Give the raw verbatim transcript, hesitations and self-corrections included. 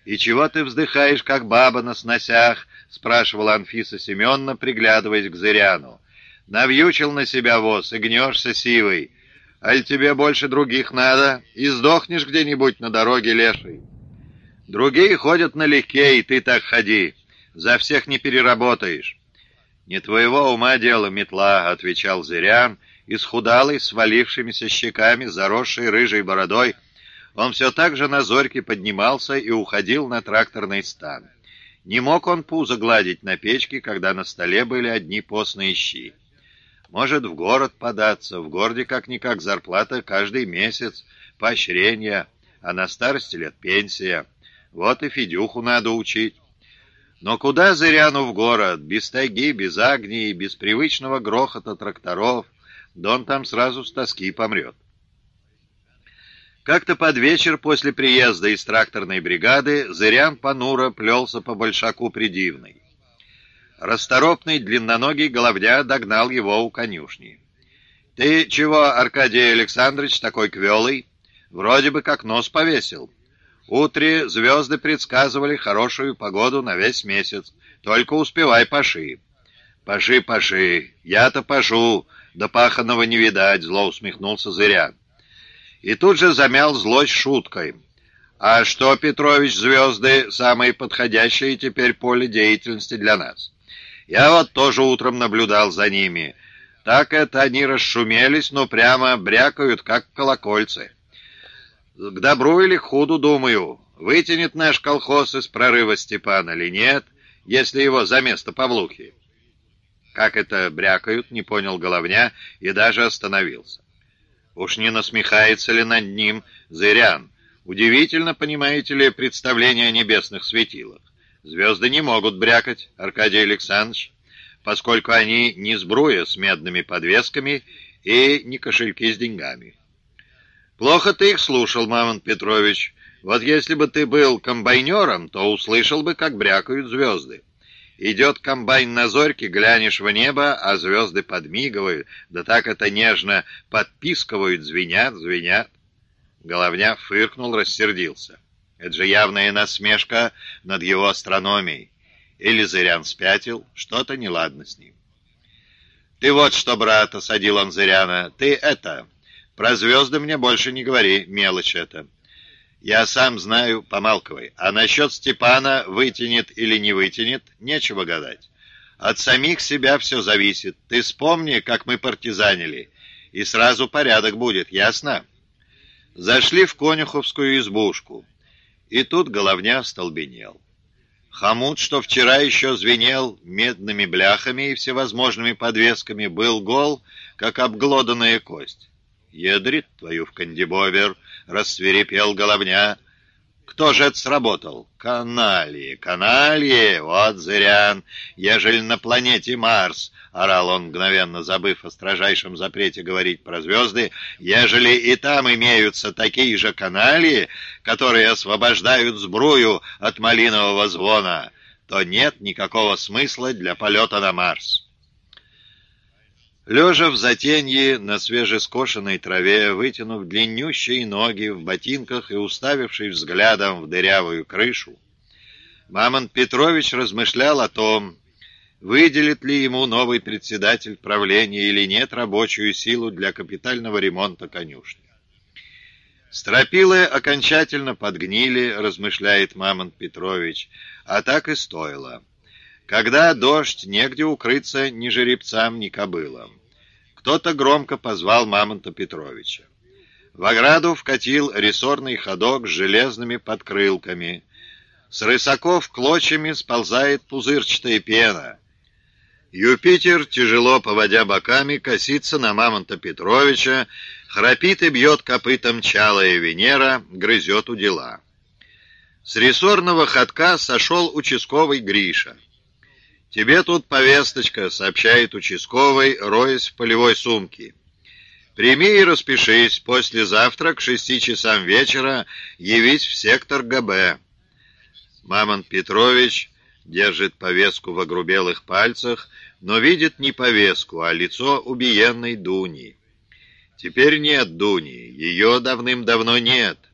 «И чего ты вздыхаешь, как баба на сносях?» — спрашивала Анфиса Семеновна, приглядываясь к Зыряну. «Навьючил на себя воз и гнешься сивой. Аль тебе больше других надо, и сдохнешь где-нибудь на дороге лешей. Другие ходят налегке, и ты так ходи. За всех не переработаешь». «Не твоего ума дело, метла», — отвечал Зырян, исхудалый, свалившимися щеками, заросший рыжей бородой. Он все так же на зорьке поднимался и уходил на тракторный стан. Не мог он пузо гладить на печке, когда на столе были одни постные щи. Может, в город податься, в городе как-никак зарплата каждый месяц, поощрение, а на старости лет пенсия. Вот и Федюху надо учить. Но куда Зыряну в город, без тайги, без агнии, без привычного грохота тракторов, да он там сразу с тоски помрет. Как-то под вечер после приезда из тракторной бригады Зырян понуро плелся по большаку Придивной. Расторопный длинноногий головня догнал его у конюшни. «Ты чего, Аркадий Александрович, такой квелый? Вроде бы как нос повесил. Утре звезды предсказывали хорошую погоду на весь месяц. Только успевай паши». «Паши, паши, я-то пашу, да паханого не видать», — зло усмехнулся Зырян. И тут же замял злость шуткой. «А что, Петрович, звезды — самое подходящее теперь поле деятельности для нас? Я вот тоже утром наблюдал за ними. Так это они расшумелись, но прямо брякают, как колокольцы. К добру или к худу, думаю, вытянет наш колхоз из прорыва Степана или нет, если его за место Павлухи». «Как это брякают?» — не понял Головня и даже остановился. Уж не насмехается ли над ним Зырян? Удивительно, понимаете ли, представление о небесных светилах. Звезды не могут брякать, Аркадий Александрович, поскольку они не сбруя с медными подвесками и не кошельки с деньгами. Плохо ты их слушал, Мамонт Петрович. Вот если бы ты был комбайнером, то услышал бы, как брякают звезды. Идет комбайн на зорьке, глянешь в небо, а звезды подмигивают, да так это нежно подпискивают, звенят, звенят. Головня фыркнул, рассердился. Это же явная насмешка над его астрономией. Или Зырян спятил, что-то неладно с ним. «Ты вот что, брат», — осадил он Зыряна, — «ты это, про звезды мне больше не говори, мелочь это. Я сам знаю, помалковай. А насчет Степана вытянет или не вытянет, нечего гадать. От самих себя все зависит. Ты вспомни, как мы партизанили, и сразу порядок будет, ясно?» Зашли в конюховскую избушку, и тут Головня остолбенел. Хомут, что вчера еще звенел медными бляхами и всевозможными подвесками, был гол, как обглоданная кость. «Ядрит твою в кандибобер!» — рассвирепел Головня. «Кто же это сработал?» «Каналье, каналье! Вот Зырян! Ежели на планете Марс!» — орал он, мгновенно забыв о строжайшем запрете говорить про звезды. «Ежели и там имеются такие же канальи, которые освобождают сбрую от малинового звона, то нет никакого смысла для полета на Марс». Лежа в затенье на свежескошенной траве, вытянув длиннющие ноги в ботинках и уставившись взглядом в дырявую крышу, Мамонт Петрович размышлял о том, выделит ли ему новый председатель правления или нет рабочую силу для капитального ремонта конюшни. «Стропилы окончательно подгнили», — размышляет Мамонт Петрович, — «а так и стоило. Когда дождь, негде укрыться ни жеребцам, ни кобылам». Кто-то громко позвал Мамонта Петровича. В ограду вкатил рессорный ходок с железными подкрылками. С рысаков клочьями сползает пузырчатая пена. Юпитер, тяжело поводя боками, косится на Мамонта Петровича, храпит и бьет копытом чалая Венера, грызет удила. С рессорного ходка сошел участковый Гриша. «Тебе тут повесточка», — сообщает участковый, роясь в полевой сумке. «Прими и распишись. Послезавтра к шести часам вечера явись в сектор ГБ». Мамонт Петрович держит повестку в огрубелых пальцах, но видит не повестку, а лицо убиенной Дуни. Теперь нет Дуни, ее давным-давно нет.